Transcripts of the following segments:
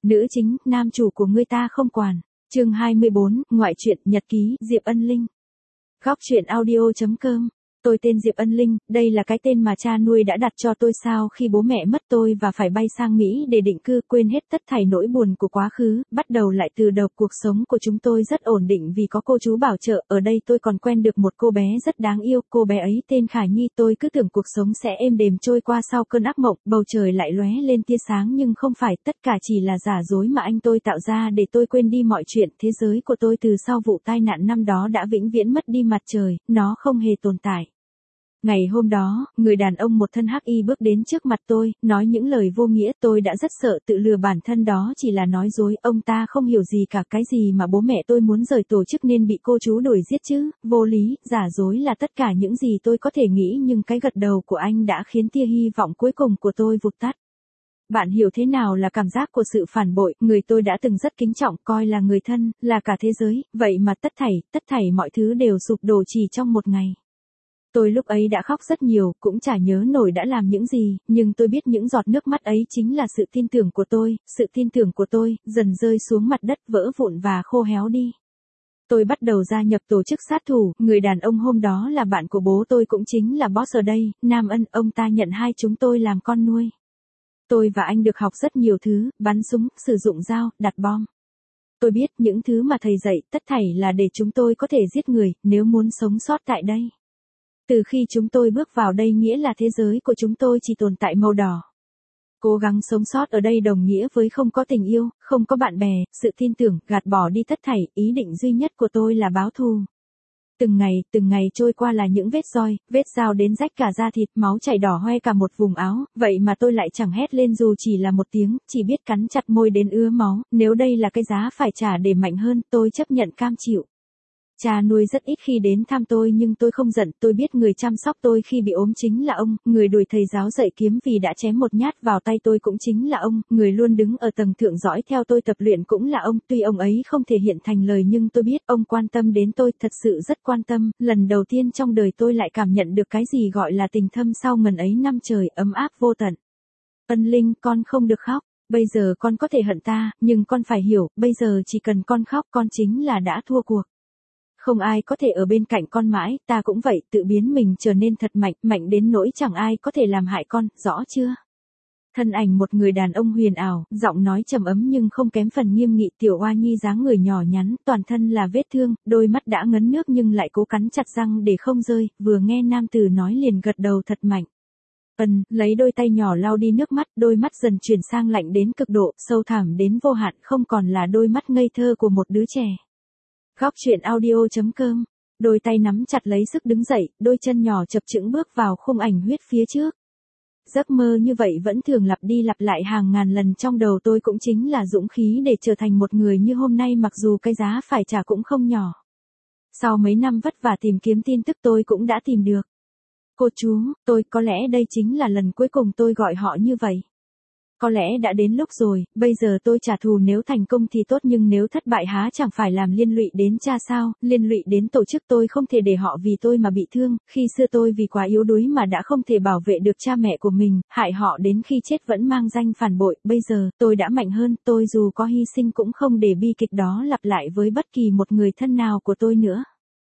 Nữ chính, nam chủ của ngươi ta không quản. Chương 24, ngoại truyện, nhật ký, Diệp Ân Linh. Góc truyện audio.com. Tôi tên Diệp Ân Linh, đây là cái tên mà cha nuôi đã đặt cho tôi sau khi bố mẹ mất tôi và phải bay sang Mỹ để định cư, quên hết tất thảy nỗi buồn của quá khứ, bắt đầu lại từ đầu. Cuộc sống của chúng tôi rất ổn định vì có cô chú bảo trợ, ở đây tôi còn quen được một cô bé rất đáng yêu, cô bé ấy tên Khả Nhi. Tôi cứ tưởng cuộc sống sẽ êm đềm trôi qua sau cơn ác mộng, bầu trời lại lóe lên tia sáng nhưng không phải, tất cả chỉ là giả dối mà anh tôi tạo ra để tôi quên đi mọi chuyện. Thế giới của tôi từ sau vụ tai nạn năm đó đã vĩnh viễn mất đi mặt trời, nó không hề tồn tại. Ngày hôm đó, người đàn ông một thân hắc y bước đến trước mặt tôi, nói những lời vô nghĩa. Tôi đã rất sợ, tự lừa bản thân đó chỉ là nói dối. Ông ta không hiểu gì cả, cái gì mà bố mẹ tôi muốn rời tổ chức nên bị cô chú đuổi giết chứ, vô lý, giả dối là tất cả những gì tôi có thể nghĩ. Nhưng cái gật đầu của anh đã khiến tia hy vọng cuối cùng của tôi vụt tắt. Bạn hiểu thế nào là cảm giác của sự phản bội, người tôi đã từng rất kính trọng, coi là người thân, là cả thế giới, vậy mà tất thảy mọi thứ đều sụp đổ chỉ trong một ngày. Tôi lúc ấy đã khóc rất nhiều, cũng chả nhớ nổi đã làm những gì, nhưng tôi biết những giọt nước mắt ấy chính là sự tin tưởng của tôi. Sự tin tưởng của tôi dần rơi xuống mặt đất, vỡ vụn và khô héo đi. Tôi bắt đầu gia nhập tổ chức sát thủ, người đàn ông hôm đó là bạn của bố tôi, cũng chính là boss ở đây, Nam Ân. Ông ta nhận hai chúng tôi làm con nuôi. Tôi và anh được học rất nhiều thứ, bắn súng, sử dụng dao, đặt bom. Tôi biết những thứ mà thầy dạy, tất thảy là để chúng tôi có thể giết người, nếu muốn sống sót tại đây. Từ khi chúng tôi bước vào đây nghĩa là thế giới của chúng tôi chỉ tồn tại màu đỏ. Cố gắng sống sót ở đây đồng nghĩa với không có tình yêu, không có bạn bè, sự tin tưởng, gạt bỏ đi tất thảy, ý định duy nhất của tôi là báo thù. Từng ngày trôi qua là những vết roi, vết dao đến rách cả da thịt, máu chảy đỏ hoe cả một vùng áo, vậy mà tôi lại chẳng hét lên dù chỉ là một tiếng, chỉ biết cắn chặt môi đến ứa máu. Nếu đây là cái giá phải trả để mạnh hơn, tôi chấp nhận cam chịu. Cha nuôi rất ít khi đến thăm tôi nhưng tôi không giận, tôi biết người chăm sóc tôi khi bị ốm chính là ông, người đuổi thầy giáo dạy kiếm vì đã chém một nhát vào tay tôi cũng chính là ông, người luôn đứng ở tầng thượng dõi theo tôi tập luyện cũng là ông. Tuy ông ấy không thể hiện thành lời nhưng tôi biết ông quan tâm đến tôi, thật sự rất quan tâm. Lần đầu tiên trong đời tôi lại cảm nhận được cái gì gọi là tình thâm sau ngần ấy năm trời, ấm áp vô tận. Ân Linh, con không được khóc. Bây giờ con có thể hận ta, nhưng con phải hiểu, bây giờ chỉ cần con khóc con chính là đã thua cuộc. Không ai có thể ở bên cạnh con mãi, ta cũng vậy, tự biến mình trở nên thật mạnh, mạnh đến nỗi chẳng ai có thể làm hại con, rõ chưa? Thân ảnh một người đàn ông huyền ảo, giọng nói trầm ấm nhưng không kém phần nghiêm nghị. Tiểu Oa Nhi dáng người nhỏ nhắn, toàn thân là vết thương, đôi mắt đã ngấn nước nhưng lại cố cắn chặt răng để không rơi, vừa nghe nam tử nói liền gật đầu thật mạnh. Lấy đôi tay nhỏ lau đi nước mắt, đôi mắt dần chuyển sang lạnh đến cực độ, sâu thẳm đến vô hạn, không còn là đôi mắt ngây thơ của một đứa trẻ. Góc truyện audio.com. Đôi tay nắm chặt lấy sức đứng dậy, đôi chân nhỏ chập chững bước vào khung ảnh huyết phía trước. Giấc mơ như vậy vẫn thường lặp đi lặp lại hàng ngàn lần trong đầu tôi, cũng chính là dũng khí để trở thành một người như hôm nay, mặc dù cái giá phải trả cũng không nhỏ. Sau mấy năm vất vả tìm kiếm tin tức tôi cũng đã tìm được. Cô chú, có lẽ đây chính là lần cuối cùng tôi gọi họ như vậy. Có lẽ đã đến lúc rồi, bây giờ tôi trả thù, nếu thành công thì tốt nhưng nếu thất bại há chẳng phải làm liên lụy đến cha sao, liên lụy đến tổ chức. Tôi không thể để họ vì tôi mà bị thương, khi xưa tôi vì quá yếu đuối mà đã không thể bảo vệ được cha mẹ của mình, hại họ đến khi chết vẫn mang danh phản bội. Bây giờ, tôi đã mạnh hơn, tôi dù có hy sinh cũng không để bi kịch đó lặp lại với bất kỳ một người thân nào của tôi nữa.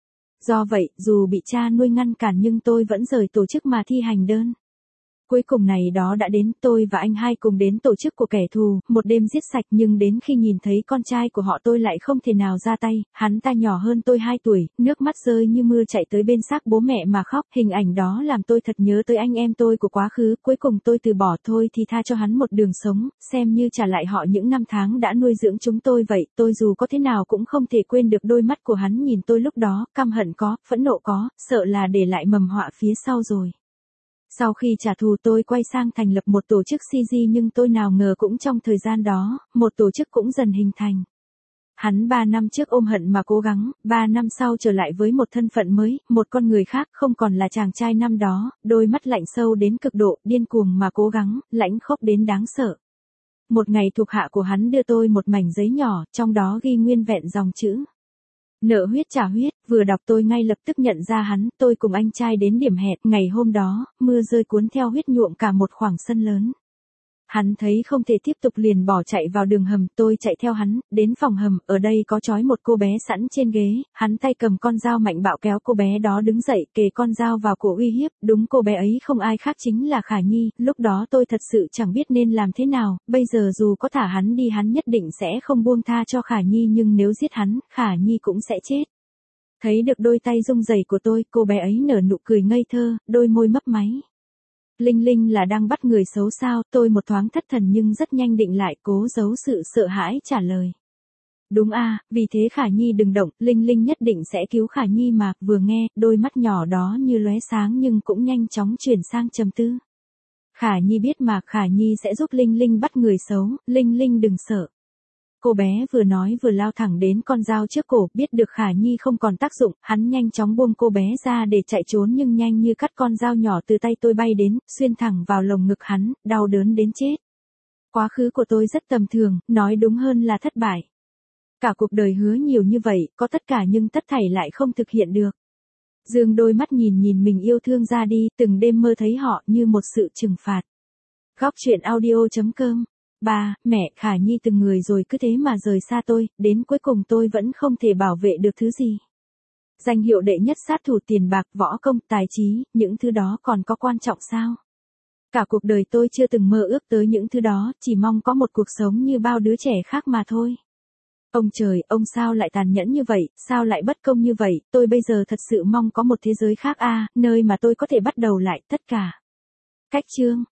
Do vậy, dù bị cha nuôi ngăn cản nhưng tôi vẫn rời tổ chức mà thi hành đơn. Cuối cùng này đó đã đến, tôi và anh hai cùng đến tổ chức của kẻ thù, một đêm giết sạch, nhưng đến khi nhìn thấy con trai của họ tôi lại không thể nào ra tay. Hắn ta nhỏ hơn tôi 2 tuổi, nước mắt rơi như mưa chạy tới bên xác bố mẹ mà khóc. Hình ảnh đó làm tôi thật nhớ tới anh em tôi của quá khứ. Cuối cùng tôi từ bỏ, thôi thì tha cho hắn một đường sống, xem như trả lại họ những năm tháng đã nuôi dưỡng chúng tôi vậy. Tôi dù có thế nào cũng không thể quên được đôi mắt của hắn nhìn tôi lúc đó, căm hận có, phẫn nộ có, sợ là để lại mầm họa phía sau rồi. Sau khi trả thù tôi quay sang thành lập một tổ chức CG, nhưng tôi nào ngờ cũng trong thời gian đó, một tổ chức cũng dần hình thành. Hắn 3 năm trước ôm hận mà cố gắng, 3 năm sau trở lại với một thân phận mới, một con người khác, không còn là chàng trai năm đó, đôi mắt lạnh sâu đến cực độ, điên cuồng mà cố gắng, lãnh khốc đến đáng sợ. Một ngày thuộc hạ của hắn đưa tôi một mảnh giấy nhỏ, trong đó ghi nguyên vẹn dòng chữ: nợ huyết trả huyết. Vừa đọc tôi ngay lập tức nhận ra hắn. Tôi cùng anh trai đến điểm hẹn, ngày hôm đó, mưa rơi cuốn theo huyết nhuộm cả một khoảng sân lớn. Hắn thấy không thể tiếp tục liền bỏ chạy vào đường hầm, tôi chạy theo hắn, đến phòng hầm, ở đây có trói một cô bé sẵn trên ghế, hắn tay cầm con dao mạnh bạo kéo cô bé đó đứng dậy, kề con dao vào cổ uy hiếp, đúng cô bé ấy không ai khác chính là Khả Nhi, lúc đó tôi thật sự chẳng biết nên làm thế nào, bây giờ dù có thả hắn đi hắn nhất định sẽ không buông tha cho Khả Nhi nhưng nếu giết hắn, Khả Nhi cũng sẽ chết. Thấy được đôi tay rung rẩy của tôi, cô bé ấy nở nụ cười ngây thơ, đôi môi mấp máy. Linh Linh là đang bắt người xấu sao, tôi một thoáng thất thần nhưng rất nhanh định lại, cố giấu sự sợ hãi trả lời. Đúng a, vì thế Khả Nhi đừng động, Linh Linh nhất định sẽ cứu Khả Nhi mà, vừa nghe, đôi mắt nhỏ đó như lóe sáng nhưng cũng nhanh chóng chuyển sang trầm tư. Khả Nhi biết mà, Khả Nhi sẽ giúp Linh Linh bắt người xấu, Linh Linh đừng sợ. Cô bé vừa nói vừa lao thẳng đến con dao trước cổ, biết được Khả Nhi không còn tác dụng, hắn nhanh chóng buông cô bé ra để chạy trốn nhưng nhanh như cắt con dao nhỏ từ tay tôi bay đến, xuyên thẳng vào lồng ngực hắn, đau đớn đến chết. Quá khứ của tôi rất tầm thường, nói đúng hơn là thất bại. Cả cuộc đời hứa nhiều như vậy, có tất cả nhưng tất thảy lại không thực hiện được. Dương đôi mắt nhìn mình yêu thương ra đi, từng đêm mơ thấy họ như một sự trừng phạt. Góc truyện audio.com. Ba, mẹ, Khả Nhi từng người rồi cứ thế mà rời xa tôi, đến cuối cùng tôi vẫn không thể bảo vệ được thứ gì. Danh hiệu đệ nhất sát thủ, tiền bạc, võ công, tài trí, những thứ đó còn có quan trọng sao? Cả cuộc đời tôi chưa từng mơ ước tới những thứ đó, chỉ mong có một cuộc sống như bao đứa trẻ khác mà thôi. Ông trời, ông sao lại tàn nhẫn như vậy, sao lại bất công như vậy, tôi bây giờ thật sự mong có một thế giới khác nơi mà tôi có thể bắt đầu lại tất cả. Cách chương